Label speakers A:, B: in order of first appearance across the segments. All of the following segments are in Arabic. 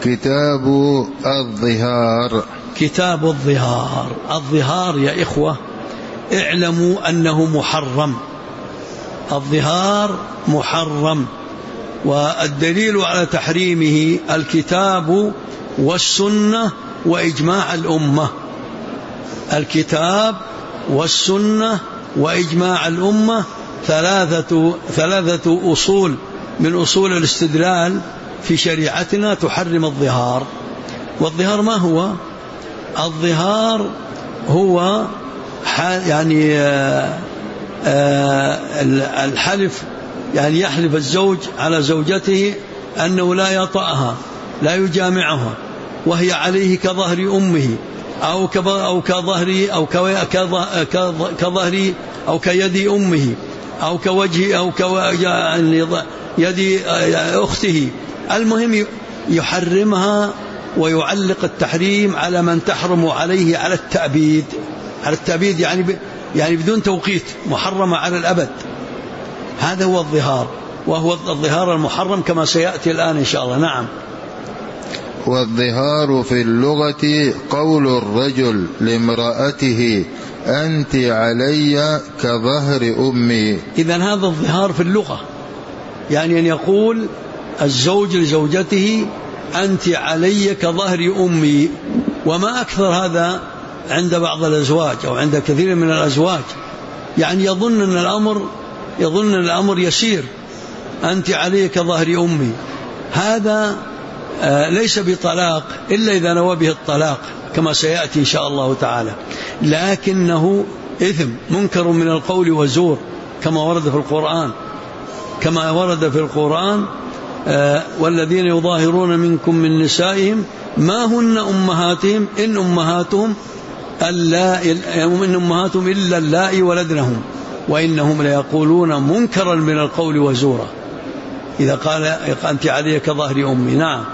A: كتاب الظهار.
B: كتاب الظهار. الظهار يا إخوة اعلموا أنه محرم. الظهار محرم، والدليل على تحريمه الكتاب والسنة وإجماع الأمة. الكتاب والسنة وإجماع الأمة ثلاثة أصول من أصول الاستدلال في شريعتنا تحرم الظهار. والظهار ما هو؟ الظهار هو يعني الحلف، يعني يحلف الزوج على زوجته أنه لا يطأها لا يجامعها وهي عليه كظهر أمه أو كظهر أو كيد أمه أو كوجه أو يد أخته. المهم يحرمها ويعلق التحريم على من تحرم عليه على التأبيد. على التأبيد يعني بدون توقيت، محرمة على الأبد. هذا هو الظهار، وهو الظهار المحرم كما سيأتي الآن إن شاء الله. نعم.
A: والظهار في اللغة قول الرجل لامرأته أنت علي كظهر أمي.
B: إذن هذا الظهار في اللغة، يعني أن يقول الزوج لزوجته أنت علي كظهر أمي. وما أكثر هذا عند بعض الأزواج أو عند كثير من الأزواج، يعني يظن أن الأمر يسير، أنت علي كظهر أمي. هذا ليس بطلاق إلا إذا نوى به الطلاق كما سيأتي إن شاء الله تعالى، لكنه إثم منكر من القول وزور كما ورد في القرآن والذين يظاهرون منكم من نسائهم ما هن أمهاتهم إن أمهاتهم إلا اللائي ولدنهم وإنهم ليقولون منكرا من القول وزورا. إذا قال أنت علي كظهر أمي. نعم.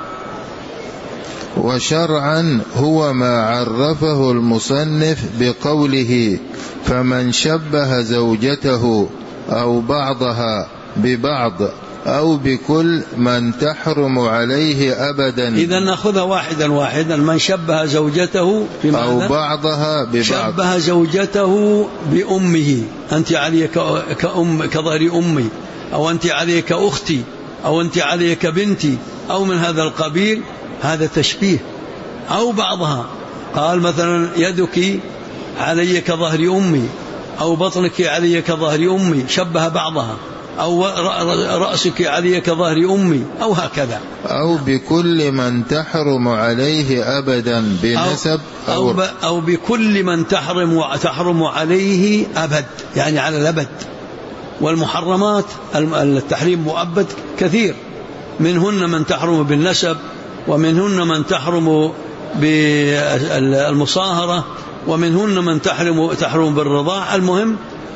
A: وشرعا هو ما عرفه المصنف بقوله فمن شبه زوجته أو بعضها ببعض أو بكل من تحرم عليه أبدا.
B: إذا نأخذ واحدا. من شبه زوجته
A: أو بعضها ببعض.
B: شبه زوجته بأمه، أنت علي كظهر أمي، أو أنت علي كأختي، أو أنت علي كبنتي، أو من هذا القبيل، هذا تشبيه. أو بعضها، قال مثلا يدك علي كظهر أمي، أو بطنك علي كظهر أمي، شبه بعضها. أو رأسك علي كظهر أمي، أو هكذا.
A: أو بكل من تحرم عليه أبدا بنسب
B: أو بكل من تحرم عليه أبد، يعني على الأبد. والمحرمات التحريم مؤبد كثير، منهن من تحرم بالنسب، ومنهن من تحرم بالمصاهرة، ومنهن من تحرم بالرضاع. المهم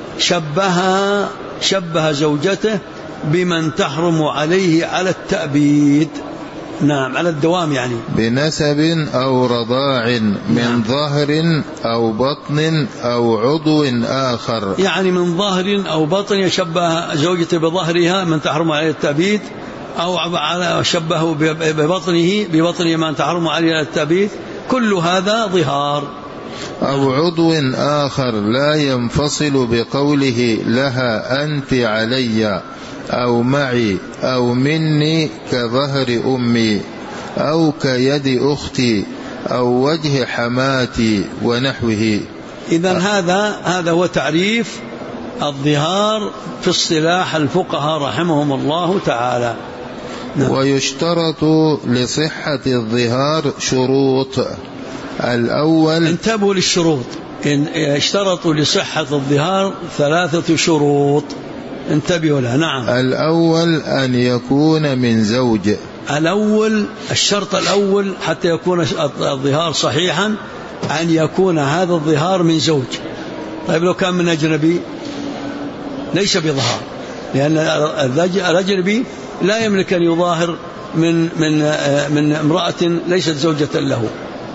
B: شبه زوجته بمن تحرم عليه على التأبيد. نعم، على الدوام، يعني
A: بنسب أو رضاع من ظهر أو بطن أو عضو آخر،
B: يعني من ظهر أو بطن يشبه زوجته بظهرها من تحرم عليه التأبيد، أو شبهه ببطنه من تحرم عليه التأبيد. كل هذا ظهار.
A: أو عضو آخر لا ينفصل بقوله لها أنت علي أو معي أو مني كظهر أمي أو كيد أختي أو وجه حماتي ونحوه.
B: إذن هذا هو تعريف الظهار في اصطلاح الفقهاء رحمهم الله تعالى.
A: ويشترط لصحة الظهار شروط. الأول،
B: انتبهوا للشروط، اشترطوا لصحة الظهار 3 شروط، انتبهوا لها. نعم.
A: الأول أن يكون من زوج.
B: الشرط الأول حتى يكون الظهار صحيحا أن يكون هذا الظهار من زوج. طيب لو كان من أجنبي ليس بظهار، لأن الأجنبي لا يملك أن يظاهر من امرأة ليست زوجة له.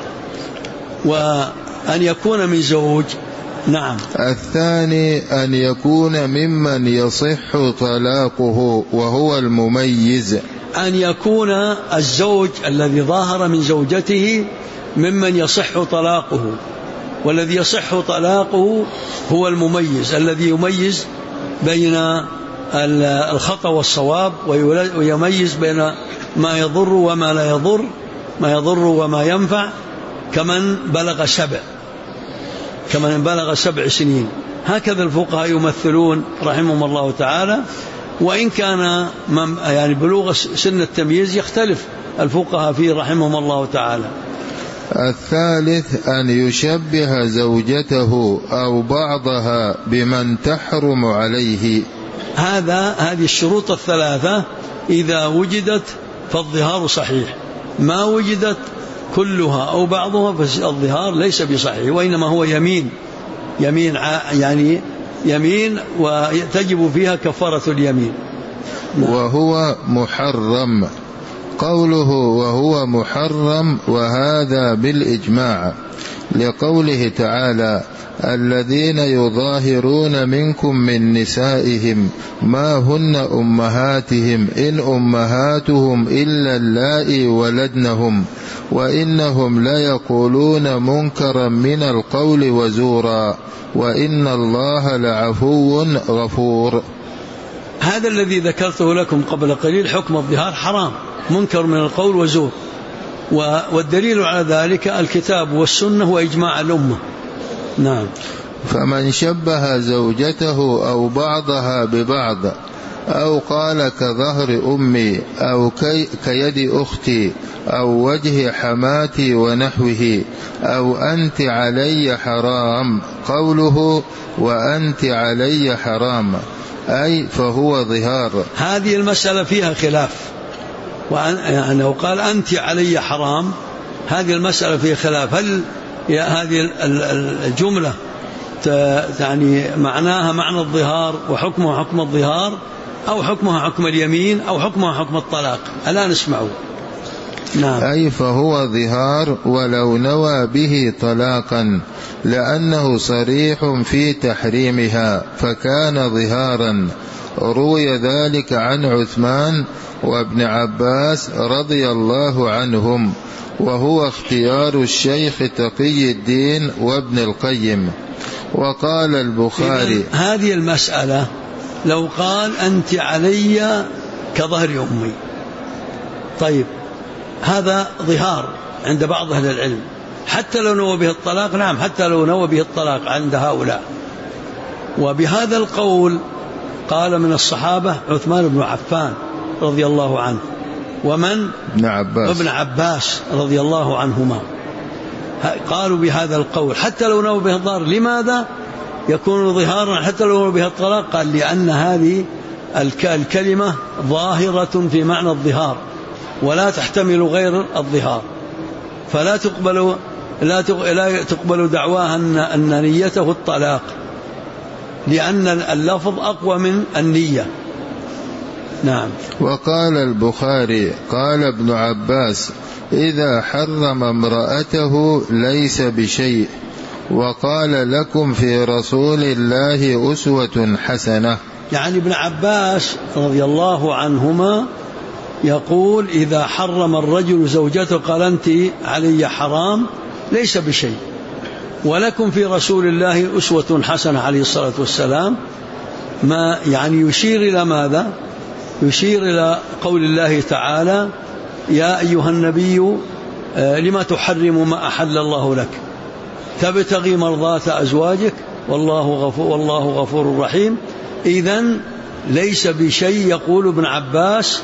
B: وأن يكون من زوج. نعم.
A: الثاني أن يكون ممن يصح طلاقه وهو المميز.
B: أن يكون الزوج الذي ظاهر من زوجته ممن يصح طلاقه، والذي يصح طلاقه هو المميز الذي يميز بين الخطأ والصواب، ويميز بين ما يضر وما لا يضر، ما يضر وما ينفع، كمن بلغ 7 سنين. هكذا الفقهاء يمثلون رحمهم الله تعالى. وإن كان يعني بلوغ سن التمييز يختلف الفقهاء فيه رحمهم الله تعالى.
A: الثالث أن يشبه زوجته أو بعضها بمن تحرم عليه.
B: هذه الشروط الثلاثة إذا وجدت فالظهار صحيح، ما وجدت كلها أو بعضها فالظهار ليس بصحيح، وإنما هو يمين يعني يمين وتجب فيها كفارة اليمين.
A: وهو محرم. قوله وهو محرم وهذا بالإجماع، لقوله تعالى الذين يظاهرون منكم من نسائهم ما هن أمهاتهم إن أمهاتهم إلا اللائي ولدنهم وإنهم ليقولون منكرا من القول وزورا وإن الله لعفو غفور.
B: هذا الذي ذكرته لكم قبل قليل حكم الظهار حرام، منكر من القول وزور، والدليل على ذلك الكتاب والسنة وإجماع الأمة. نعم.
A: فمن شبه زوجته أو بعضها ببعض أو قال كظهر أمي أو كيد أختي أو وجه حماتي ونحوه أو أنت علي حرام، قوله وأنت علي حرام أي فهو ظهار.
B: هذه المسألة فيها خلاف، يعني لو قال أنت علي حرام هذه المسألة فيها خلاف، هل هذه الجملة يعني معناها معنى الظهار وحكمها حكم الظهار أو حكمها حكم اليمين أو حكمها حكم الطلاق؟ ألا نسمعه. نعم.
A: أي فهو ظهار ولو نوى به طلاقا، لأنه صريح في تحريمها فكان ظهارا. روي ذلك عن عثمان وابن عباس رضي الله عنهم، وهو اختيار الشيخ تقي الدين وابن القيم. وقال البخاري
B: هذه المسألة لو قال أنت علي كظهر أمي، طيب هذا ظهار عند بعض أهل العلم حتى لو نوى به الطلاق. نعم، حتى لو نوى به الطلاق عند هؤلاء. وبهذا القول قال من الصحابة عثمان بن عفان رضي الله عنه، ومن ابن عباس رضي الله عنهما، قالوا بهذا القول حتى لو نوى به الضار. لماذا يكون ظهارا حتى لو نوى به الطلاق؟ قال لأن هذه الكلمة ظاهرة في معنى الظهار ولا تحتمل غير الظهار، فلا تقبل دعواها أن نيته الطلاق، لأن اللفظ أقوى من النية. نعم.
A: وقال البخاري قال ابن عباس إذا حرم امرأته ليس بشيء، وقال لكم في رسول الله أسوة حسنة.
B: يعني ابن عباس رضي الله عنهما يقول إذا حرم الرجل زوجته قال أنت علي حرام ليس بشيء، ولكم في رسول الله أسوة حسنة عليه الصلاة والسلام. ما يعني يشير إلى ماذا؟ يشير إلى قول الله تعالى يا أيها النبي لما تحرم ما أحل الله لك تبتغي مرضات أزواجك والله غفور رحيم. إذن ليس بشيء، يقول ابن عباس،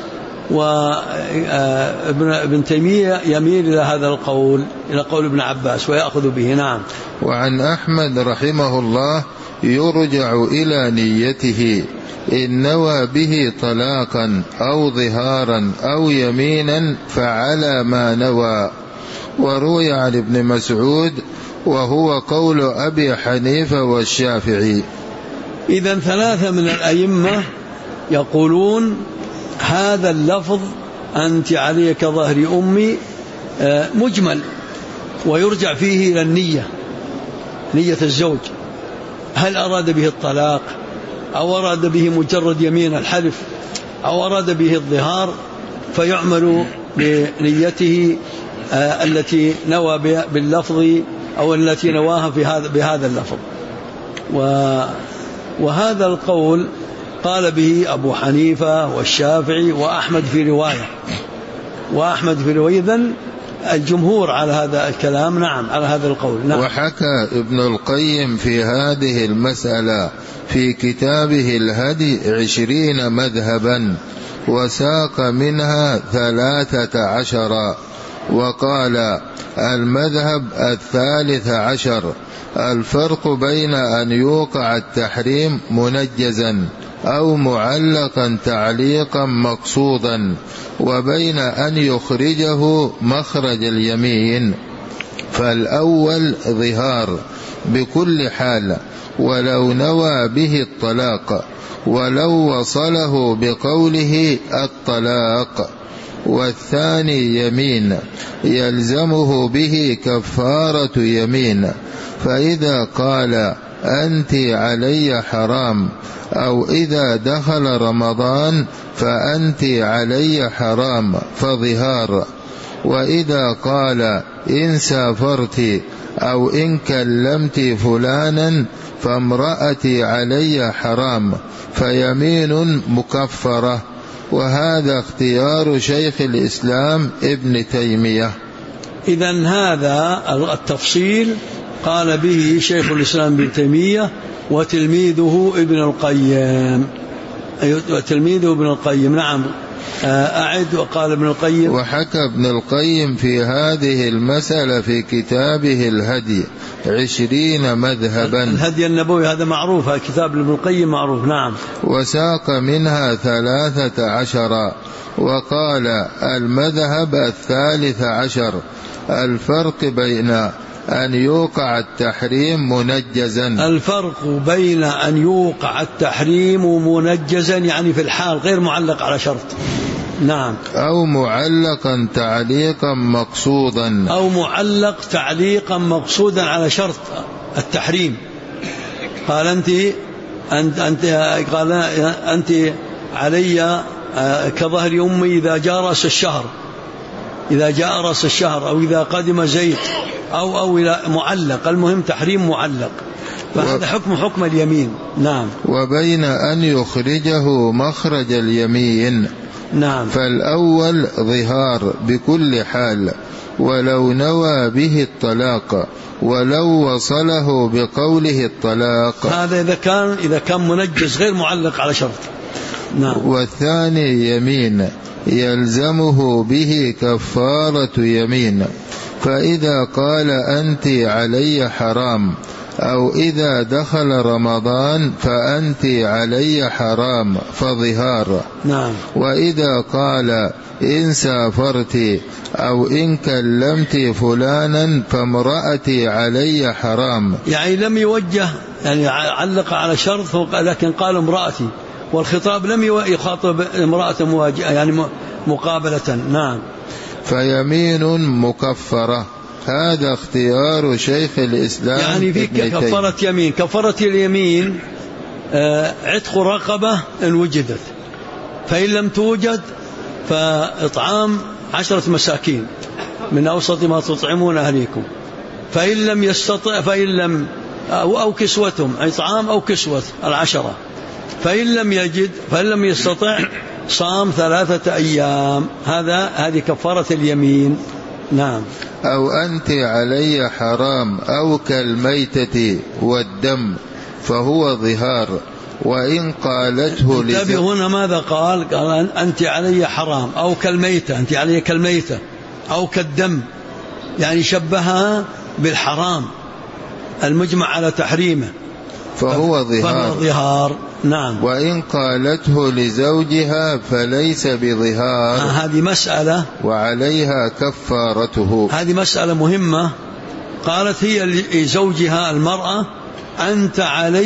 B: وابن تيمية يميل إلى هذا القول، إلى قول ابن عباس ويأخذ به. نعم.
A: وعن أحمد رحمه الله يرجع إلى نيته، إن نوى به طلاقا أو ظهارا أو يمينا فعلى ما نوى. وروي عن ابن مسعود وهو قول أبي حنيفة والشافعي.
B: إذن 3 من الأئمة يقولون هذا اللفظ أنت علي كظهر أمي مجمل، ويرجع فيه إلى النية، نية الزوج، هل أراد به الطلاق أو أراد به مجرد يمين الحلف أو أراد به الظهار. فيعمل بنيته التي نوى باللفظ أو التي نواها بهذا اللفظ. وهذا القول قال به أبو حنيفة والشافعي وأحمد في رواية، إذن الجمهور على هذا الكلام، نعم، على هذا القول، نعم.
A: وحكى ابن القيم في هذه المسألة في كتابه الهدي 20 مذهبا، وساق منها 13، وقال: المذهب 13 الفرق بين أن يوقع التحريم منجزا أو معلقا تعليقا مقصودا، وبين أن يخرجه مخرج اليمين. فالأول ظهار بكل حال ولو نوى به الطلاق، ولو وصله بقوله الطلاق. والثاني يمين يلزمه به كفارة يمين، فإذا قال: أنت علي حرام، أو إذا دخل رمضان فأنت علي حرام، فظهار. وإذا قال: إن سافرت أو إن كلمت فلانا فامرأتي علي حرام، فيمين مكفرة. وهذا اختيار شيخ الإسلام ابن تيمية.
B: إذن هذا التفصيل قال به شيخ الإسلام ابن تيمية وتلميذه ابن القيم، نعم. أعد. وقال ابن القيم:
A: وحكى ابن القيم في هذه المسألة في كتابه الهدي 20 مذهبا.
B: الهدي النبوي هذا معروف، كتاب ابن القيم معروف، نعم.
A: وساق منها 13، وقال: المذهب 13 الفرق بين أن يوقع التحريم منجزا.
B: الفرق بين أن يوقع التحريم منجزا يعني في الحال غير معلق على شرط، نعم،
A: أو معلقا تعليقا مقصودا،
B: أو معلق تعليقا مقصودا على شرط التحريم. قال أنت علي كظهر أمي إذا جاء رأس الشهر، أو إذا قدم زيد، أو إلى معلق، المهم تحريم معلق، فهذا حكم اليمين، نعم.
A: وبين أن يخرجه مخرج اليمين،
B: نعم.
A: فالأول ظهار بكل حال ولو نوى به الطلاق، ولو وصله بقوله الطلاق،
B: هذا إذا كان منجز غير معلق على شرط، نعم.
A: والثاني يمين يلزمه به كفارة يمين، فإذا قال: أنت علي حرام، أو إذا دخل رمضان فأنت علي حرام، فظهار،
B: نعم.
A: وإذا قال: إن سافرت أو إن كلمت فلانا فامرأتي علي حرام،
B: يعني لم يوجه، يعني علق على شرط لكن قال امرأتي، والخطاب لم يخاطب امرأة يعني مقابلة، نعم.
A: فيمين مكفرة. هذا اختيار شيخ الإسلام
B: يعني في كفارة يمين. كفارة اليمين عتق رقبة إن وجدت، فإن لم توجد فإطعام 10 مساكين من أوسط ما تطعمون أهليكم، فإن لم يستطع أو كسوتهم، إطعام أو كسوة 10، فإن لم يستطع صام 3 أيام. هذه كفارة اليمين، نعم.
A: أو أنت علي حرام أو كالميتة والدم، فهو ظهار. وإن قالته
B: انتبه هنا ماذا قال أنت علي حرام أو كالميتة، أنت علي كالميتة أو كالدم، يعني شبهها بالحرام المجمع على تحريمه،
A: فهو
B: ظهار، نعم.
A: وإن قالته لزوجها فليس بظهار.
B: هذه مسألة
A: وعليها كفارته.
B: هذه مسألة مهمة. قالت هي لزوجها المرأة: أنت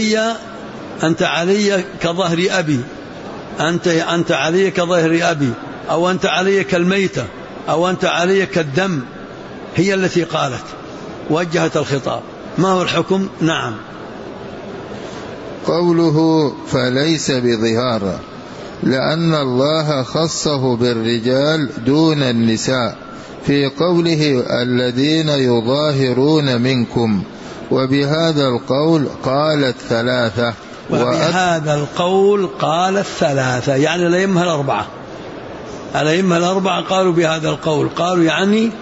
B: علي كظهر أبي، أنت علي كظهر أبي، أو أنت علي كالميتة، أو أنت علي كالدم. هي التي قالت، وجهت الخطاب. ما هو الحكم؟ نعم.
A: قوله فليس بظهار، لأن الله خصه بالرجال دون النساء في قوله الذين يظاهرون منكم، وبهذا القول قالت ثلاثة.
B: وبهذا القول قالت ثلاثة، يعني الأئمة الأربعة. الأئمة الأربعة قالوا بهذا القول، قالوا يعني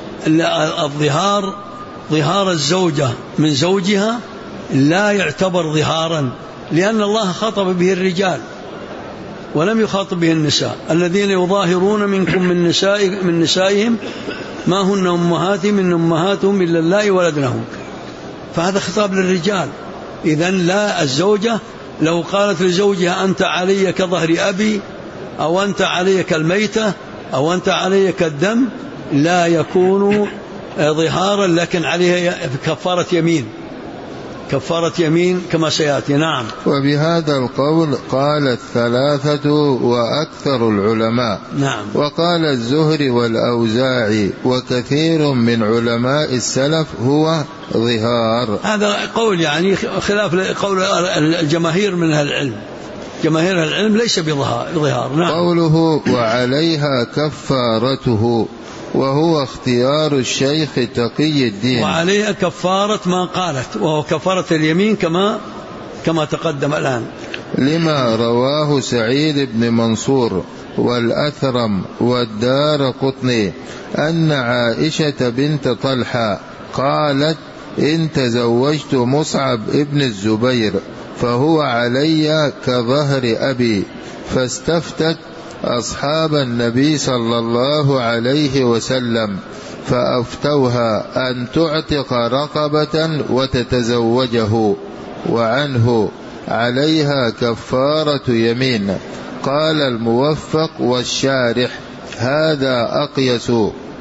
B: الظهار، ظهار الزوجة من زوجها لا يعتبر ظهارا، لأن الله خاطب به الرجال ولم يخاطب به النساء. الذين يظاهرون منكم من نسائهم ما هن أمهاتهم إن أمهاتهم إلا اللائي ولدنهم، فهذا خطاب للرجال. إذن لا، الزوجة لو قالت لزوجها أنت علي كظهر أبي، أو أنت علي كالميتة، أو أنت علي كالدم، لا يكون ظهارا، لكن عليها كفارة يمين، كفارة يمين كما سيأتي. نعم.
A: وبهذا القول قال الثلاثة وأكثر العلماء.
B: نعم.
A: وقال الزهري والأوزاعي وكثير من علماء السلف هو ظهار.
B: هذا قول يعني خلاف قول الجماهير من أهل العلم. جماهير العلم ليس بظهار. نعم.
A: قوله وعليها كفارته، وهو اختيار الشيخ تقي الدين.
B: وعليها كفارة ما قالت، وهو كفارة اليمين كما تقدم الآن،
A: لما رواه سعيد بن منصور والأثرم والدارقطني أن عائشة بنت طلحة قالت إن تزوجت مصعب ابن الزبير فهو علي كظهر أبي، فاستفتت أصحاب النبي صلى الله عليه وسلم فأفتوها أن تعتق رقبة وتتزوجه، وعنه عليها كفارة يمين. قال الموفق والشارح هذا أقيس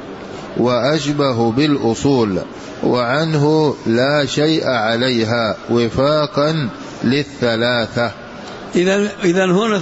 A: وأشبه بالأصول، وعنه لا شيء عليها وفاقا للثلاثة.
B: إذن هنا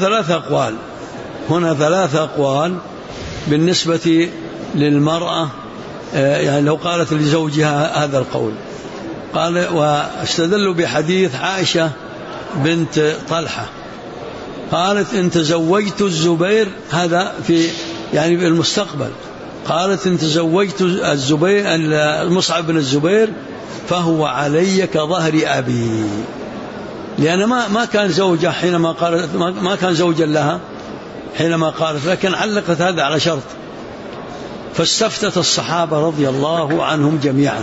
B: ثلاثة أقوال بالنسبة للمرأة. يعني لو قالت لزوجها هذا القول، قال واستدلوا بحديث عائشة بنت طلحة قالت إن تزوجت الزبير، هذا في يعني بالمستقبل، قالت إن تزوجت الزبير مصعب بن الزبير فهو علي كظهر أبي، لأن ما كان زوجة حينما قالت، ما كان زوجا لها حينما قالت، لكن علقت هذا على شرط. فاستفتت الصحابة رضي الله عنهم جميعا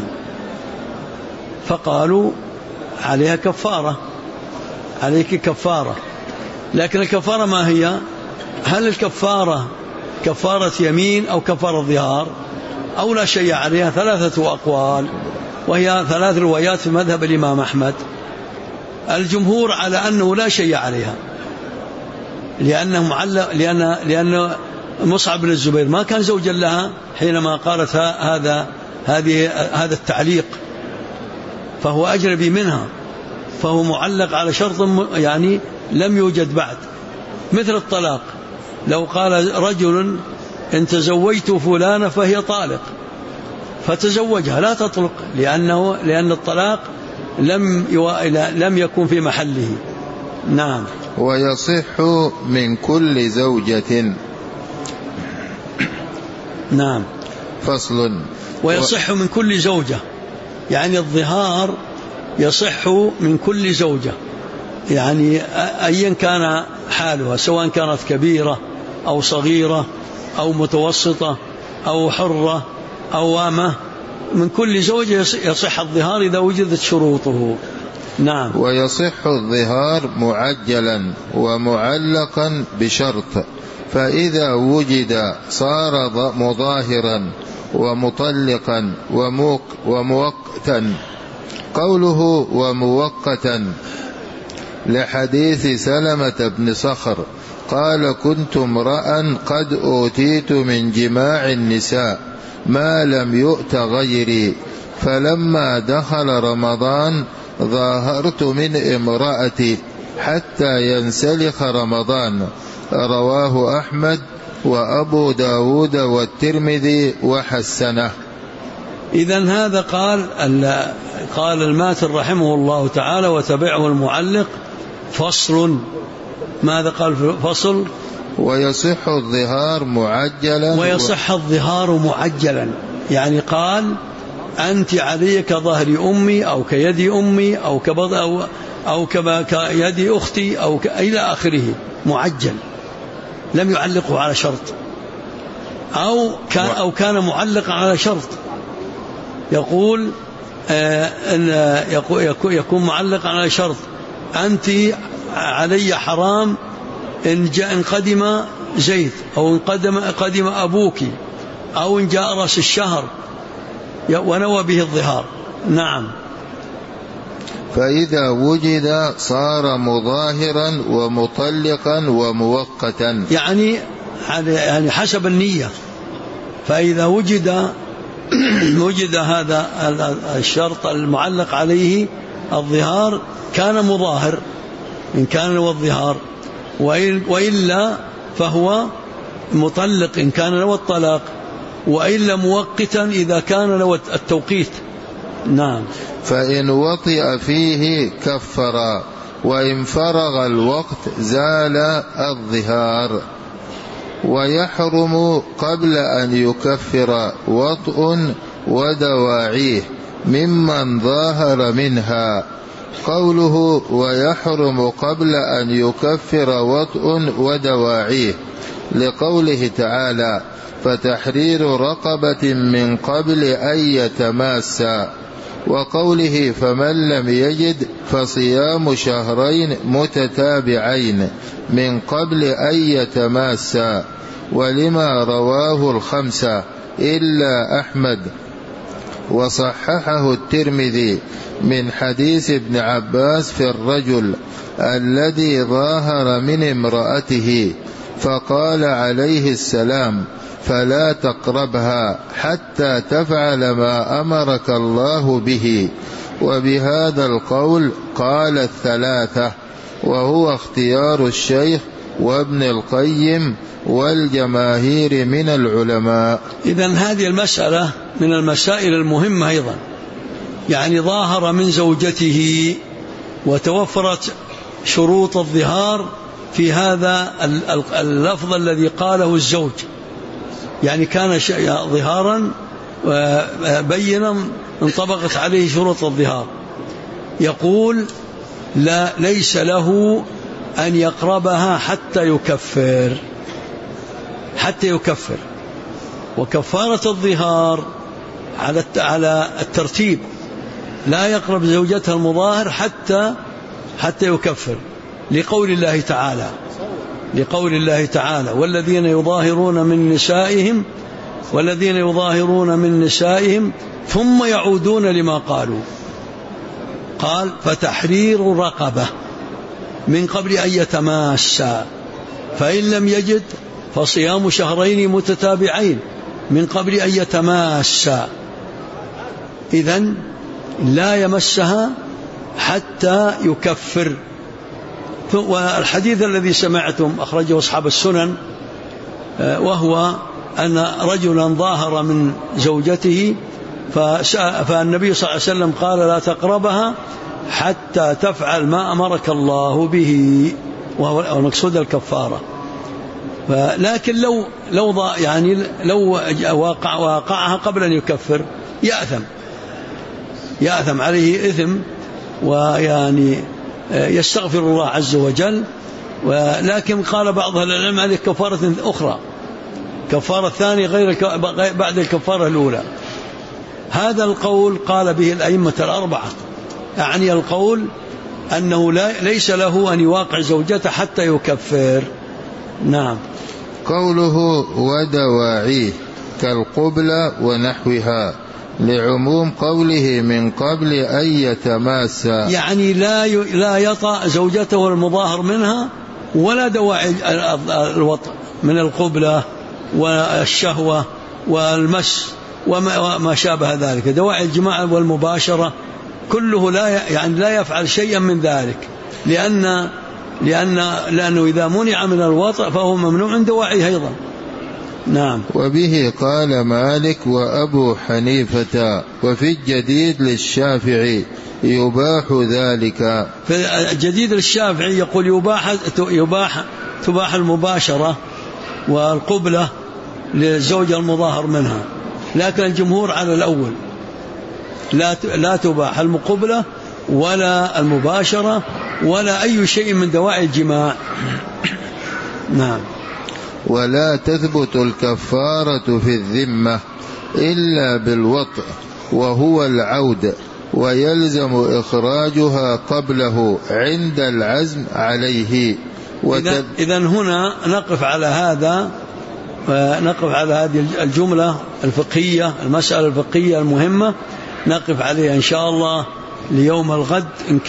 B: فقالوا عليها كفارة، عليك كفارة. لكن الكفارة ما هي؟ هل الكفارة كفارة يمين أو كفارة ظهار أو لا شيء عليها؟ ثلاثة أقوال، وهي ثلاث روايات في مذهب الإمام أحمد. الجمهور على أنه لا شيء عليها، لأن مصعب بن الزبير ما كان زوجا لها حينما قالت هذا التعليق، فهو أجنبي منها، فهو معلق على شرط يعني لم يوجد بعد. مثل الطلاق، لو قال رجل إن تزوجت فلانة فهي طالق، فتزوجها لا تطلق، لأن الطلاق لم يكن في محله. نعم.
A: ويصح من كل زوجة.
B: نعم.
A: فصل.
B: ويصح من كل زوجة، يعني الظهار يصح من كل زوجة، يعني أيا كان حالها، سواء كانت كبيرة أو صغيرة أو متوسطة أو حرة أو أمة، من كل زوجة يصح الظهار إذا وجدت شروطه. نعم.
A: ويصح الظهار معجلا ومعلقا بشرط، فإذا وجد صار مظاهرا ومطلقا وموقتا. قوله وموقتا لحديث سلمة بن صخر قال كنت امرأ قد أوتيت من جماع النساء ما لم يؤت غيري، فلما دخل رمضان ظاهرت من امرأتي حتى ينسلخ رمضان. رواه أحمد وأبو داود والترمذي وحسنه.
B: إذن هذا قال الماتر رحمه الله تعالى وتبعه المعلق فصل. ماذا قال في فصل؟
A: ويصح الظهار معجلا.
B: ويصح الظهار معجلا، يعني قال أنت علي كظهر أمي أو كيد أمي أو كيد أختي أو إلى آخره، معجل، لم يعلقه على شرط، أو كان معلقا على شرط، يقول يكون معلقا على شرط: أنت علي حرام إن قدم زيد، أو إن قدم أبوك، أو إن جاء رأس الشهر ونوى به الظهار. نعم.
A: فإذا وجد صار مظاهرا ومطلقا وموقتا،
B: يعني حسب النية. فإذا وجد هذا الشرط المعلق عليه الظهار كان مظاهر إن كان نوى الظهار، وإلا فهو مطلق إن كان نوى الطلاق، وإلا مؤقتا إذا كان نوى التوقيت. نعم.
A: فإن وطئ فيه كفر، وإن فرغ الوقت زال الظهار. ويحرم قبل أن يكفر وطء ودواعيه ممن ظاهر منها. قوله ويحرم قبل أن يكفر وطء ودواعيه لقوله تعالى فتحرير رقبة من قبل أن يتماسا، وقوله فمن لم يجد فصيام شهرين متتابعين من قبل أن يتماسا. ولما رواه الخمسة إلا أحمد وصححه الترمذي من حديث ابن عباس في الرجل الذي ظاهر من امرأته فقال عليه السلام فلا تقربها حتى تفعل ما أمرك الله به. وبهذا القول قال الثلاثة، وهو اختيار الشيخ وابن القيم والجماهير من العلماء.
B: إذن هذه المسألة من المسائل المهمة أيضا، يعني ظاهر من زوجته وتوفرت شروط الظهار في هذا اللفظ الذي قاله الزوج، يعني كان ظهارا بينا انطبقت عليه شروط الظهار. يقول ليس له أن يقربها حتى يكفر. وكفارة الظهار على الترتيب، لا يقرب زوجته المظاهر حتى يكفر، لقول الله تعالى والذين يظاهرون من نسائهم ثم يعودون لما قالوا، قال فتحرير رقبة من قبل أن يتماسا، فإن لم يجد فصيام شهرين متتابعين من قبل أن يتماسا. إذن لا يمسها حتى يكفر. والحديث الذي سمعتم أخرجه أصحاب السنن، وهو أن رجلا ظاهر من زوجته فالنبي صلى الله عليه وسلم قال لا تقربها حتى تفعل ما أمرك الله به، وهو مقصود الكفارة. لكن لو وقعها قبل أن يكفر يأثم عليه إثم، ويعني يستغفر الله عز وجل. ولكن قال بعض أهل العلم عليه كفارة أخرى، كفارة ثانية بعد الكفارة الأولى. هذا القول قال به الأئمة الأربعة، أعني القول أنه ليس له أن يواقع زوجته حتى يكفر. نعم.
A: قوله ودواعيه كالقبلة ونحوها لعموم قوله من قبل أن يتماسا،
B: يعني لا يطأ زوجته المظاهر منها ولا دواعي الوطء من القبلة والشهوة والمس وما شابه ذلك، دواعي الجماع والمباشرة كله لا يفعل شيئا من ذلك، لأنه إذا منع من الوطء فهو ممنوع دواعيه أيضا. نعم.
A: وبه قال مالك وأبو حنيفة، وفي الجديد للشافعي يباح ذلك.
B: في الجديد للشافعي يقول يباح تباح المباشرة والقبلة للزوجة المظاهر منها، لكن الجمهور على الأول، لا تباح المقبلة ولا المباشرة ولا أي شيء من دواعي الجماع. نعم.
A: ولا تثبت الكفارة في الذمة إلا بالوطء وهو العود، ويلزم إخراجها قبله عند العزم عليه.
B: إذن هنا نقف على هذه الجملة الفقهية، المسألة الفقهية المهمة، نقف عليها إن شاء الله ليوم الغد، إن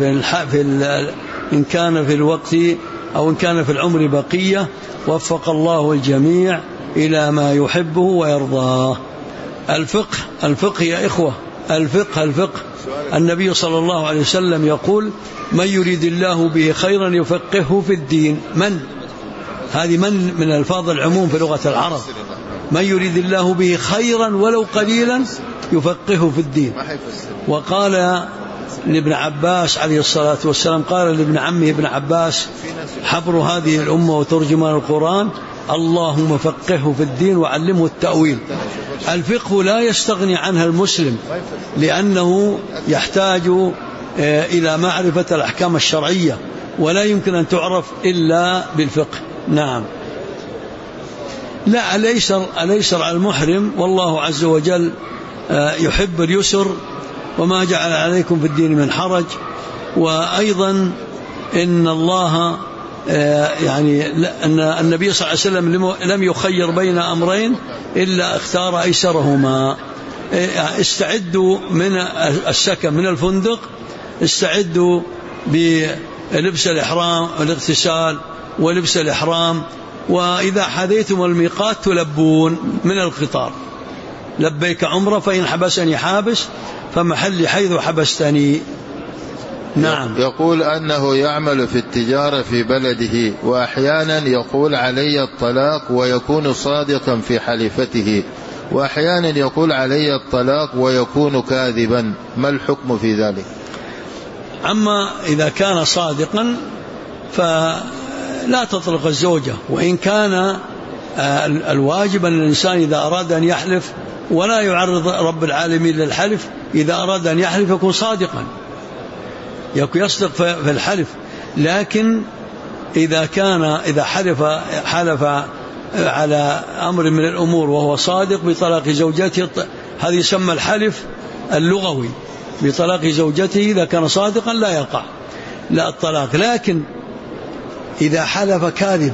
B: كان في الوقت أو إن كان في العمر بقية. وفق الله الجميع إلى ما يحبه ويرضاه. الفقه يا إخوة، الفقه. النبي صلى الله عليه وسلم يقول: من يريد الله به خيرا يفقهه في الدين. هذه من ألفاظ العموم في لغة العرب. من يريد الله به خيرا ولو قليلا يفقهه في الدين. وقال لابن عباس عليه الصلاة والسلام، قال لابن عمه ابن عباس حبر هذه الأمة وترجمان القرآن: اللهم فقهه في الدين وعلمه التأويل. الفقه لا يستغني عنها المسلم، لأنه يحتاج إلى معرفة الأحكام الشرعية، ولا يمكن أن تعرف إلا بالفقه. نعم. لا، الأيسر على المحرم، والله عز وجل يحب اليسر، وما جعل عليكم في الدين من حرج. وأيضا إن الله أن النبي صلى الله عليه وسلم لم يخير بين أمرين إلا اختار أيسرهما. استعدوا من السكن من الفندق، استعدوا بلبس الإحرام والاغتسال ولبس الإحرام، وإذا حذيتم الميقات تلبون من القطار: لبيك عمره فإن حبسني حابس فمحلي حيث حبستني. نعم.
A: يقول أنه يعمل في التجارة في بلده، وأحيانا يقول علي الطلاق ويكون صادقا في حلفته، وأحيانا يقول علي الطلاق ويكون كاذبا، ما الحكم في ذلك؟
B: أما إذا كان صادقا فلا تطلق الزوجة، وإن كان الواجب أن الإنسان إذا أراد أن يحلف ولا يعرض رب العالمين للحلف، إذا أراد أن يحلف يكون صادقا، يصدق في الحلف. لكن إذا حلف على أمر من الأمور وهو صادق بطلاق زوجته، هذا يسمى الحلف اللغوي بطلاق زوجته. إذا كان صادقا لا يقع لا الطلاق. لكن إذا حلف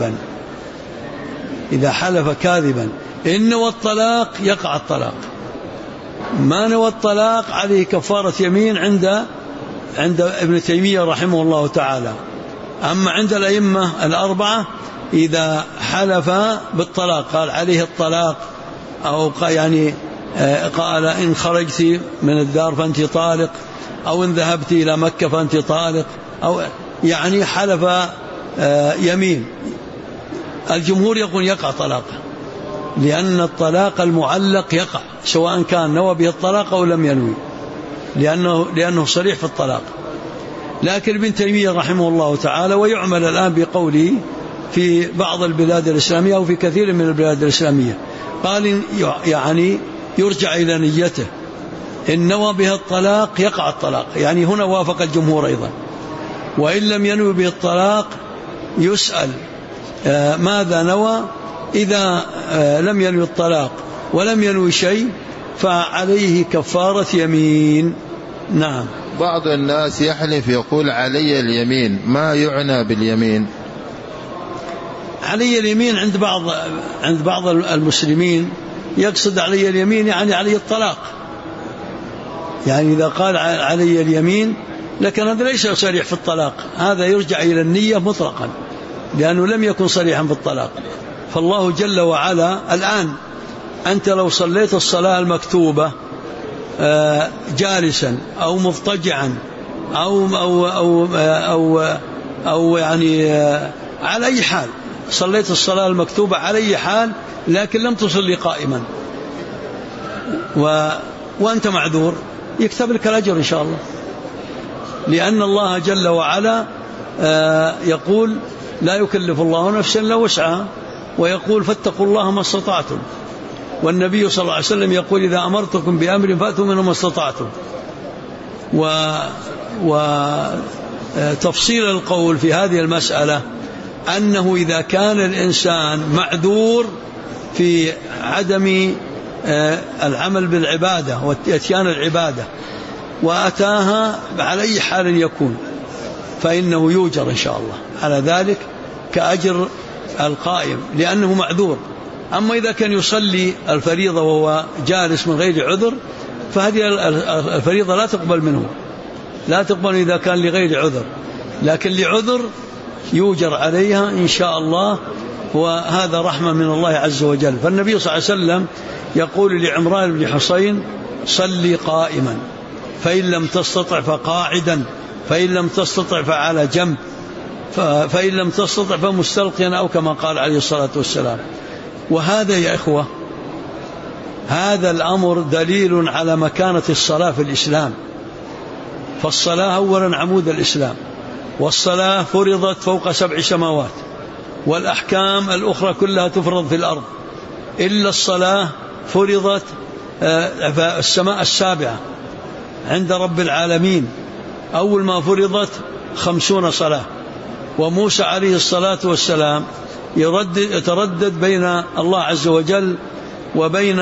B: كاذبا إن نوى الطلاق يقع الطلاق، ما نوى الطلاق عليه كفارة يمين عند ابن تيمية رحمه الله تعالى. أما عند الأئمة الأربعة إذا حلف بالطلاق قال عليه الطلاق، أو قال إن خرجت من الدار فأنت طالق، أو إن ذهبت إلى مكة فأنت طالق، أو حلف يمين، الجمهور يقول يقع طلاقه، لأن الطلاق المعلق يقع سواء كان نوى به الطلاق أو لم ينوي، لأنه صريح في الطلاق. لكن ابن تيمية رحمه الله تعالى، ويعمل الآن بقوله في بعض البلاد الإسلامية أو في كثير من البلاد الإسلامية، قال يرجع إلى نيته، إن نوى به الطلاق يقع الطلاق، هنا وافق الجمهور أيضا. وإن لم ينوي به الطلاق يسأل ماذا نوى. إذا لم ينوي الطلاق ولم ينوي شيء فعليه كفارة يمين. نعم.
A: بعض الناس يحلف يقول علي اليمين، ما يعنى باليمين؟
B: علي اليمين عند بعض المسلمين يقصد علي اليمين علي الطلاق، إذا قال علي اليمين، لكن هذا ليس صريح في الطلاق، هذا يرجع إلى النية مطلقا لأنه لم يكن صريحا في الطلاق. فالله جل وعلا الآن أنت لو صليت الصلاة المكتوبة جالسا أو مضطجعا أو على أي حال، صليت الصلاة المكتوبة على أي حال لكن لم تصلي قائما وأنت معذور، يكتب لك الأجر إن شاء الله، لأن الله جل وعلا يقول لا يكلف الله نفسا إلا وسعها، ويقول فاتقوا الله ما استطعتم. والنبي صلى الله عليه وسلم يقول إذا أمرتكم بأمر فأتوا منه ما استطعتم. وتفصيل القول في هذه المسألة أنه إذا كان الإنسان معذور في عدم العمل بالعبادة واتيان العبادة وأتاها على أي حال يكون فإنه يؤجر إن شاء الله على ذلك كأجر القائم لأنه معذور. أما إذا كان يصلي الفريضة وهو جالس من غير عذر فهذه الفريضة لا تقبل منه، لا تقبل إذا كان لغير عذر، لكن لعذر يؤجر عليها إن شاء الله، وهذا رحمة من الله عز وجل. فالنبي صلى الله عليه وسلم يقول لعمران بن حصين صلي قائما، فإن لم تستطع فقاعدا، فإن لم تستطع فعلى جنب، فإن لم تستطع فمستلقيا، أو كما قال عليه الصلاة والسلام. وهذا يا إخوة هذا الأمر دليل على مكانة الصلاة في الإسلام. فالصلاة أولا عمود الإسلام، والصلاة فرضت فوق 7 سماوات، والأحكام الأخرى كلها تفرض في الأرض، إلا الصلاة فرضت في السماء السابعة عند رب العالمين، أول ما فرضت 50 صلاة. وموسى عليه الصلاة والسلام يتردد بين الله عز وجل وبين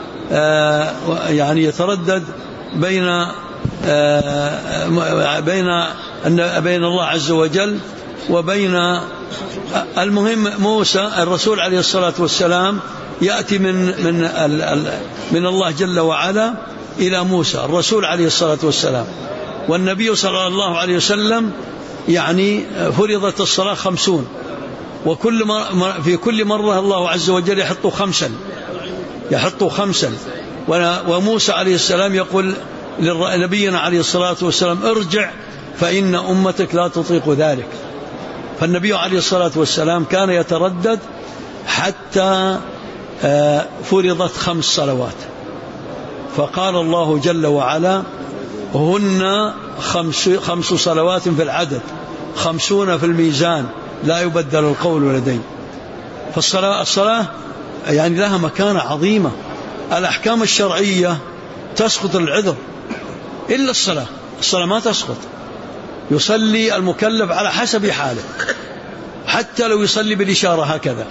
B: يعني يتردد بين الله عز وجل وبين المهم موسى. الرسول عليه الصلاة والسلام يأتي من الله جل وعلا إلى موسى الرسول عليه الصلاة والسلام، والنبي صلى الله عليه وسلم يعني فرضت الصلاة 50، في كل مرة الله عز وجل يحط خمسا. وموسى عليه السلام يقول لنبينا عليه الصلاة والسلام ارجع فإن أمتك لا تطيق ذلك. فالنبي عليه الصلاة والسلام كان يتردد حتى فرضت 5 صلوات، فقال الله جل وعلا هن 5 صلوات في العدد 50 في الميزان لا يبدل القول لدي. فالصلاة يعني لها مكانة عظيمة. الأحكام الشرعية تسقط العذر إلا الصلاة ما تسقط. يصلي المكلف على حسب حاله حتى لو يصلي بالإشارة هكذا،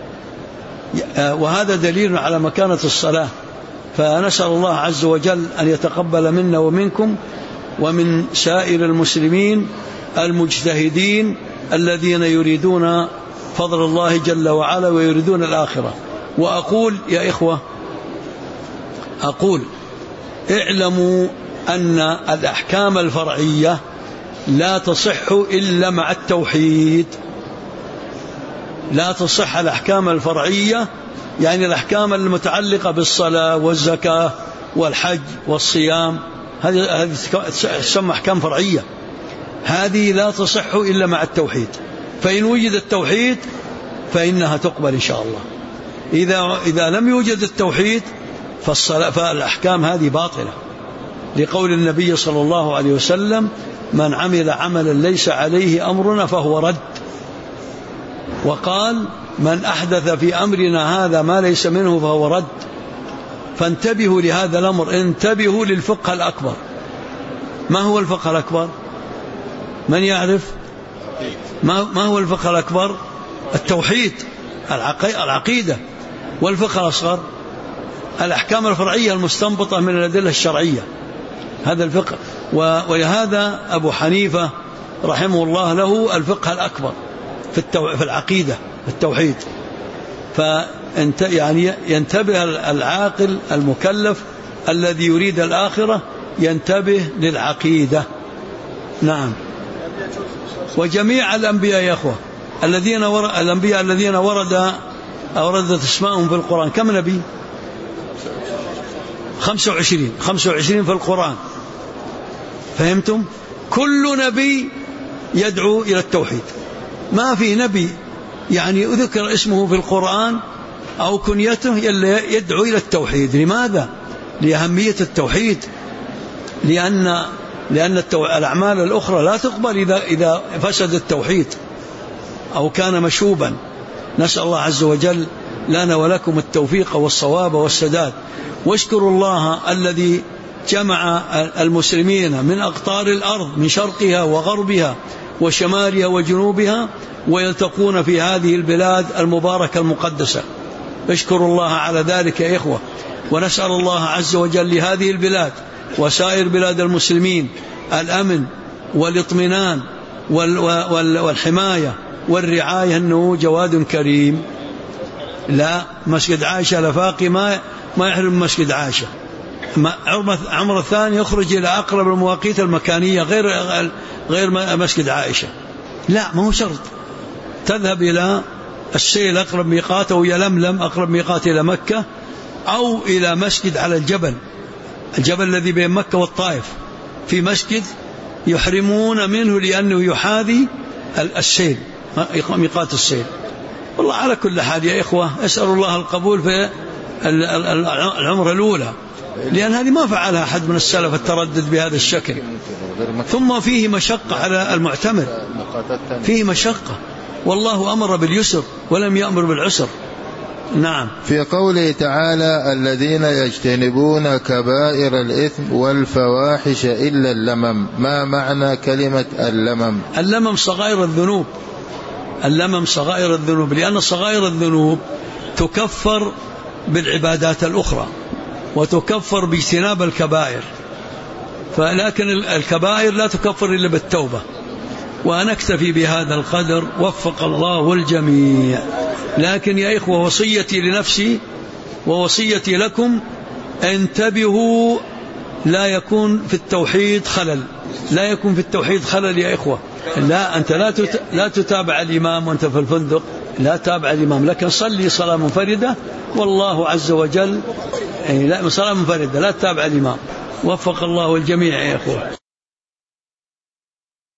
B: وهذا دليل على مكانة الصلاة. فنسأل الله عز وجل أن يتقبل منا ومنكم ومن سائر المسلمين المجتهدين الذين يريدون فضل الله جل وعلا ويريدون الآخرة. وأقول يا إخوة اعلموا أن الأحكام الفرعية لا تصح إلا مع التوحيد. لا تصح الأحكام الفرعية يعني الأحكام المتعلقة بالصلاة والزكاة والحج والصيام، هذه تسمى أحكام فرعية، هذه لا تصح إلا مع التوحيد. فإن وجد التوحيد فإنها تقبل إن شاء الله. إذا لم يوجد التوحيد فالأحكام هذه باطلة، لقول النبي صلى الله عليه وسلم من عمل عملا ليس عليه أمرنا فهو رد. وقال من أحدث في أمرنا هذا ما ليس منه فهو رد. فانتبهوا لهذا الأمر، انتبهوا للفقه الأكبر. ما هو الفقه الأكبر؟ من يعرف ما هو الفقه الأكبر؟ التوحيد، العقيدة. والفقه الأصغر الأحكام الفرعية المستنبطة من الأدلة الشرعية، هذا الفقه. ولهذا أبو حنيفة رحمه الله له الفقه الأكبر في العقيدة في التوحيد. يعني ينتبه العاقل المكلف الذي يريد الآخرة ينتبه للعقيدة. نعم. وجميع الأنبياء يا أخوة الأنبياء الذين وردت اسمائهم في القرآن كم نبي؟ 25 في القرآن. فهمتم؟ كل نبي يدعو إلى التوحيد، ما في نبي يعني ذكر اسمه في القرآن أو كنيته يدعو إلى التوحيد. لماذا؟ لأهمية التوحيد، لأن الأعمال الأخرى لا تقبل إذا فسد التوحيد. أو كان مشوبا. نسأل الله عز وجل لنا ولكم التوفيق والصواب والسداد. واشكروا الله الذي جمع المسلمين من أقطار الأرض، من شرقها وغربها وشمالها وجنوبها، ويلتقون في هذه البلاد المباركة المقدسة. اشكروا الله على ذلك يا إخوة. ونسأل الله عز وجل لهذه البلاد وسائر بلاد المسلمين الأمن والاطمئنان والحماية والرعاية، أنه جواد كريم. لا، مسجد عائشة الأفاقي ما يحرم مسجد عائشة. عمر الثاني يخرج إلى أقرب المواقيت المكانية غير مسجد عائشة. لا، ما هو شرط. تذهب إلى السيل أقرب ميقات، أو يلملم أقرب ميقات إلى مكة، أو إلى مسجد على الجبل الذي بين مكة والطائف، في مسجد يحرمون منه لأنه يحاذي السيل، ميقات السيل. والله على كل حال يا إخوة، أسأل الله القبول في العمرة الأولى، لأن هذه ما فعلها أحد من السلف التردد بهذا الشكل. ثم فيه مشقة على المعتمر، فيه مشقة، والله أمر باليسر ولم يأمر بالعسر. نعم.
A: في قوله تعالى الذين يجتنبون كبائر الإثم والفواحش إلا اللمم، ما معنى كلمة اللمم؟
B: اللمم صغائر الذنوب. اللمم صغائر الذنوب، لأن صغائر الذنوب تكفر بالعبادات الأخرى وتكفر باجتناب الكبائر، فلكن الكبائر لا تكفر إلا بالتوبة. ونكتفي بهذا القدر، وفق الله الجميع. لكن يا إخوة، وصيتي لنفسي ووصيتي لكم، انتبهوا، لا يكون في التوحيد خلل، لا يكون في التوحيد خلل يا إخوة. لا، أنت لا تتابع الإمام وأنت في الفندق، لا تتابع الإمام، لكن صلي صلاة منفردة، والله عز وجل لا صلاة منفردة، لا تتابع الإمام. وفق الله الجميع يا إخوة.